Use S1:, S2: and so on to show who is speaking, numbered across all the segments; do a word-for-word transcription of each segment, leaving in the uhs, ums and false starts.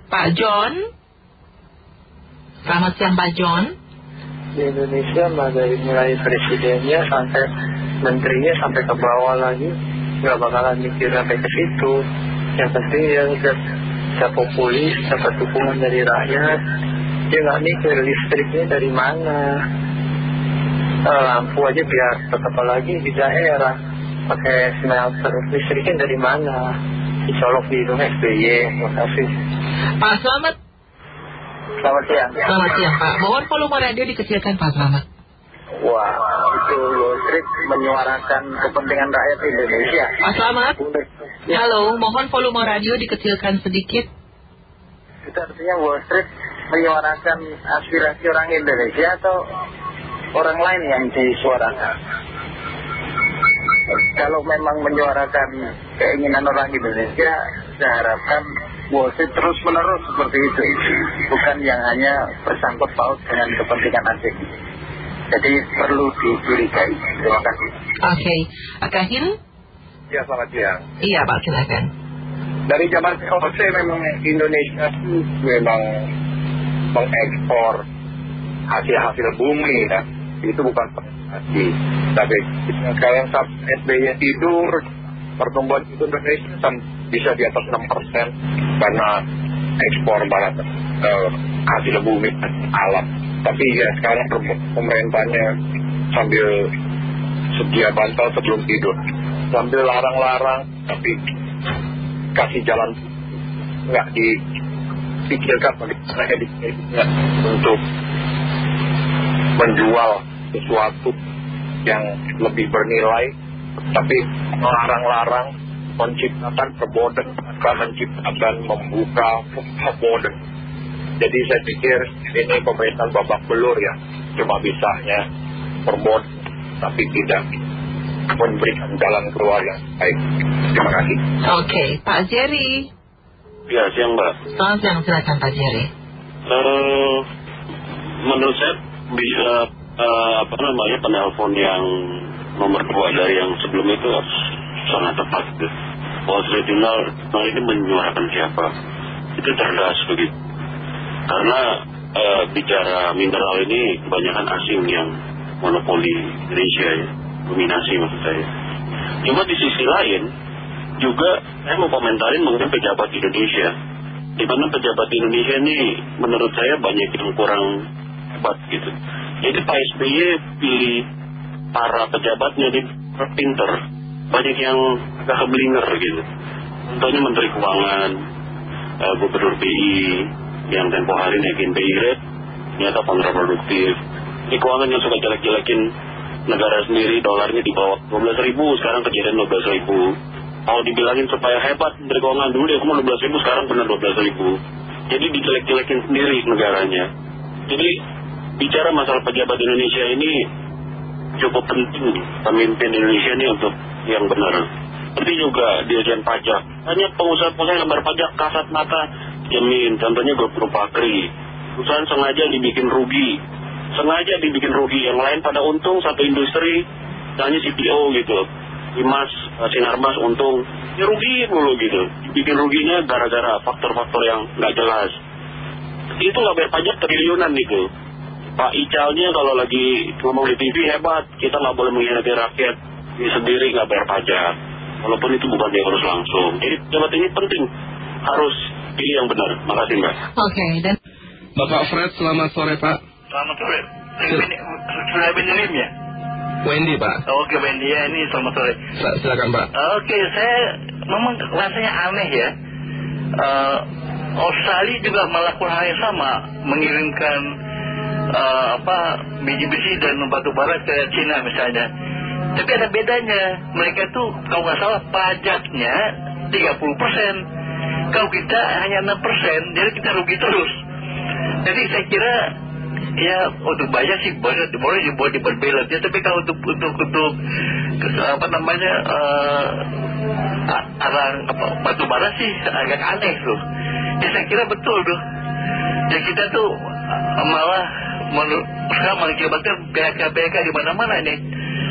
S1: Pak John. Selamat siang Pak John.
S2: Di Indonesia mah dari mulai presidennya sampai menterinya sampai ke bawah lagi nggak bakalan mikir sampai ke situ. Yang penting ya bisa populis, dapat dukungan dari rakyat. Dia nggak mikir listriknya dari mana, eh, lampu aja biar tetap lagi di daerah pakai smelter, listriknya dari mana, dicolok di hidung S B Y. Terima kasih
S1: Pak Selamat.
S2: Selamat siang.
S1: Selamat siang Pak. Mohon volume radio dikecilkan Pak Selamat.
S2: Wah, itu Wall Street menyuarakan kepentingan rakyat Indonesia.
S1: Pak Selamat. Halo, mohon volume radio dikecilkan sedikit.
S2: Itu artinya Wall Street menyuarakan aspirasi orang Indonesia atau orang lain yang disuarakan? Kalau memang menyuarakan keinginan orang Indonesia, saya harapkan Wall Street terus menerus seperti itu, bukan yang hanya bersangkut paut dengan kepentingan asing. Jadi perlu dicurigai. Terima kasih.
S1: Oke, Akahin.
S3: Ya, selamat siang.
S1: Iya Pak, silakan.
S3: Dari zaman V O C memang Indonesia itu memang mengekspor hasil-hasil bumi ya. Itu bukan prestasi. Tapi sekarang saat S B Y tidur, pertumbuhan itu Indonesia bisa di atas enam persen karena ekspor barang eh, hasil bumi alam. Tapi ya sekarang pemerintahnya sambil sedia bantal sebelum tidur, sambil larang-larang, tapi kasih jalan nggak dipikirkan bagaimana edukasinya untuk menjual sesuatu yang lebih bernilai, tapi melarang-larang, menciptakan perboden, menciptakan membuka perboden. Jadi saya pikir ini pemerintahan babak belur ya, cuma bisanya perboden, tapi tidak memberikan jalan keluar yang baik. Terima kasih.
S1: Oke, Pak Jerry.
S4: Ya, siang Mbak.
S1: Selamat siang, silakan Pak Jerry.
S4: Uh, menurut saya bisa uh, apa namanya penelpon yang nomor dua dari yang sebelum itu sangat tepat. Wall Street Journal ini menyuarakan siapa? Itu cerdas begitu. Karena uh, bicara mineral ini kebanyakan asing yang monopoli Indonesia ya, dominasi maksud saya. Cuma di sisi lain juga saya mau komentarin mengenai pejabat Indonesia. Di mana pejabat Indonesia ini menurut saya banyak yang kurang hebat gitu. Jadi Pak S B Y pilih para pejabatnya di pinter, banyak yang agak keblinger gitu. Contohnya Menteri Keuangan, uh, Gubernur B I yang tempo hari naikin B I rate ternyata kontraproduktif. Di keuangan yang suka jelek-jelekin negara sendiri, dolarnya di bawah dua belas ribu, sekarang kejadian dua belas ribu. Kalau dibilangin supaya hebat Menteri Keuangan dulu dia cuma dua belas ribu, sekarang benar dua belas ribu. Jadi dijelek-jelekin sendiri negaranya. Jadi bicara masalah pejabat Indonesia ini cukup penting pemimpin Indonesia ini untuk yang benar. Seperti juga dirjen pajak, banyak pengusaha-pengusaha yang lembar pajak kasat mata jamin, contohnya Grup Pakri, perusahaan sengaja dibikin rugi, sengaja dibikin rugi, yang lain pada untung, satu industri, misalnya C P O gitu, Imas, Sinarmas untung, ya rugi mulu gitu, dibikin ruginya gara-gara faktor-faktor yang nggak jelas. Itu nggak bayar pajak triliunan gitu. Pak Icalnya kalau lagi ngomong di T V hebat, kita nggak boleh mengkhianati rakyat, ini sendiri nggak bayar pajak, walaupun itu bukan dia harus langsung. Jadi pejabat ini penting, harus pilih yang benar. Makasih Mbak.
S1: Oke, dan
S5: Bapak Fred, selamat sore Pak.
S6: Selamat sore. Sudah Benjamin ya?
S5: Wendy Pak.
S6: Oke Wendy ya, ini selamat sore.
S5: Silakan Pak.
S6: Oke, saya memang rasanya aneh ya. Uh, Australia juga melakukan hal yang sama, mengirimkan uh, apa biji besi dan batu bara ke Cina misalnya. Tapi ada bedanya, mereka tuh kalau nggak salah pajaknya tiga puluh persen, kalau kita hanya enam persen, jadi kita rugi terus. Jadi saya kira ya untuk bayar sih boleh boleh dibuat di berbelat ya, tapi kalau untuk untuk untuk apa namanya uh, arang apa batu bara sih agak aneh tuh. Ya saya kira betul tuh. Ya kita tuh uh, malah menurut sekarang mengakibatkan P H K P H K di mana-mana nih.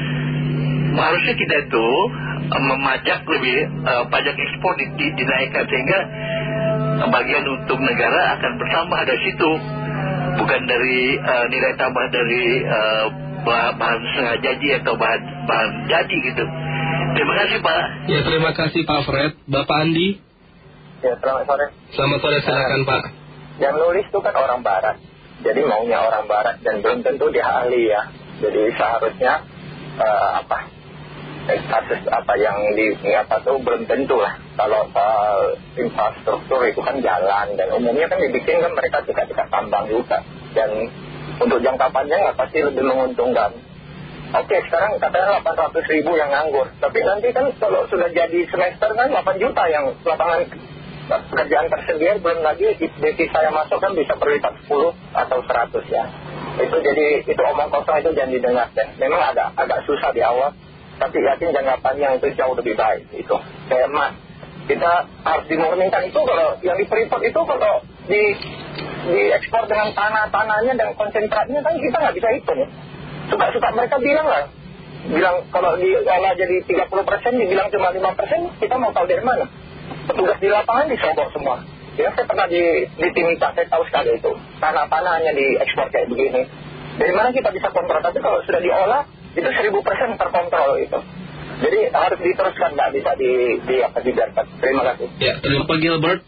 S6: Harusnya kita tuh uh, memajak lebih uh, pajak ekspor di, di, dinaikkan sehingga bagian untuk negara akan bertambah dari situ, bukan dari uh, nilai tambah dari uh, bahan setengah jadi atau bahan, bahan jadi gitu. Terima kasih Pak.
S5: Ya, terima kasih Pak Fred. Bapak Andi.
S2: Ya, selamat sore.
S5: Selamat sore, silakan Pak.
S2: Yang nulis itu kan orang barat, jadi maunya orang barat dan belum tentu dia ahli ya. Jadi seharusnya uh, apa status apa yang di apa tuh belum tentu lah. Kalau soal infrastruktur itu kan jalan, dan umumnya kan dibikin kan mereka dekat-dekat tambang juga, dan untuk jangka panjang nggak pasti lebih menguntungkan. Oke, sekarang katanya delapan ratus ribu yang nganggur, tapi nanti kan kalau sudah jadi semester kan delapan juta yang lapangan pekerjaan tersedia, belum lagi devisa yang masuk kan bisa berlipat sepuluh atau seratus ya. Itu jadi itu omong kosong, itu jangan didengar deh. Memang agak agak susah di awal, tapi yakin jangka panjang itu jauh lebih baik. Itu kayak emas, kita harus dimurnikan. Itu kalau yang di Freeport itu kalau di diekspor dengan tanah-tanahnya dan konsentratnya kan kita nggak bisa hitung ya. Suka-suka mereka bilang lah, bilang kalau diolah jadi tiga puluh persen, dibilang cuma lima persen, kita mau tahu dari mana? Petugas di lapangan disogok semua. Ya, saya pernah di, di Timika, saya tahu sekali itu. Tanah-tanahnya diekspor kayak begini. Dari mana kita bisa kontrol? Tapi kalau sudah diolah, itu seribu persen terkontrol itu. Jadi harus diteruskan, nggak bisa di, di apa dibiarkan. Terima kasih.
S5: Ya, terima kasih Gilbert.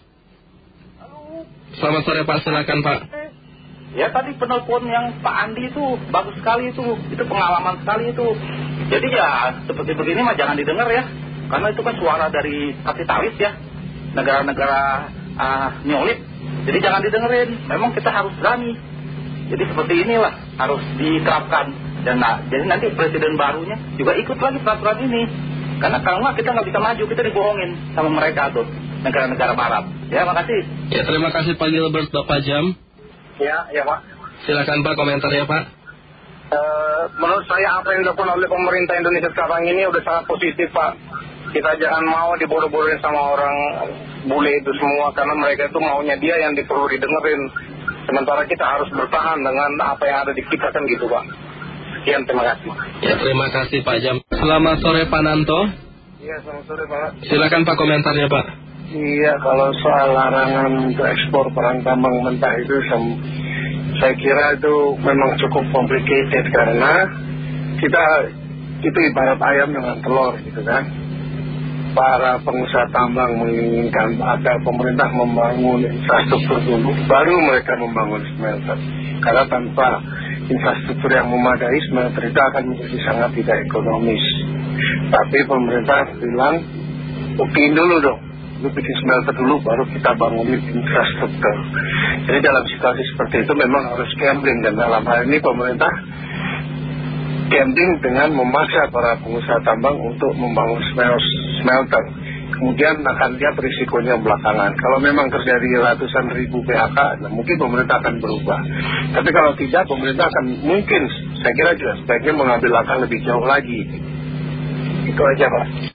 S5: Selamat sore Pak, silakan Pak.
S7: Ya, tadi penelpon yang Pak Andi itu bagus sekali itu, itu pengalaman sekali itu. Jadi ya seperti begini mah jangan didengar ya, karena itu kan suara dari kapitalis ya, negara-negara uh, neolib. Jadi jangan didengerin, memang kita harus berani. Jadi seperti inilah harus diterapkan, dan nah, jadi nanti presiden barunya juga ikut lagi peraturan ini. Karena kalau nggak kita nggak bisa maju, kita dibohongin sama mereka tuh, negara-negara barat. Ya, makasih.
S5: Ya, terima kasih Pak Gilbert. Bapak Jam.
S3: Ya, ya Pak.
S5: Silakan Pak, komentarnya Pak.
S3: Uh, menurut saya apa yang dilakukan oleh pemerintah Indonesia sekarang ini udah sangat positif Pak. Kita jangan mau dibodoh-bodohin sama orang bule itu semua, karena mereka itu maunya dia yang perlu didengerin. Sementara kita harus bertahan dengan apa yang ada di kita kan gitu Pak. Sekian, terima kasih.
S5: Ya, terima kasih Pak Jam. Selamat sore Pak Nanto.
S3: Iya, selamat sore Pak.
S5: Silakan Pak, komentarnya Pak.
S3: Iya, kalau soal larangan untuk ekspor barang tambang mentah itu saya kira itu memang cukup complicated, karena kita itu ibarat ayam dengan telur gitu kan. Para pengusaha tambang menginginkan agar pemerintah membangun infrastruktur dulu, baru mereka membangun smelter. Karena tanpa infrastruktur yang memadai, smelter itu akan menjadi sangat tidak ekonomis. Tapi pemerintah bilang, buktiin dulu dong, lu bikin smelter dulu, baru kita bangunin infrastruktur. Jadi dalam situasi seperti itu memang harus gambling, dan dalam hal ini pemerintah gambling dengan memaksa para pengusaha tambang untuk membangun smelter. Kemudian akan lihat risikonya belakangan. Kalau memang terjadi ratusan ribu P H K, nah mungkin pemerintah akan berubah. Tapi kalau tidak, pemerintah akan mungkin, saya kira juga sebaiknya mengambil langkah lebih jauh lagi. Itu aja Pak.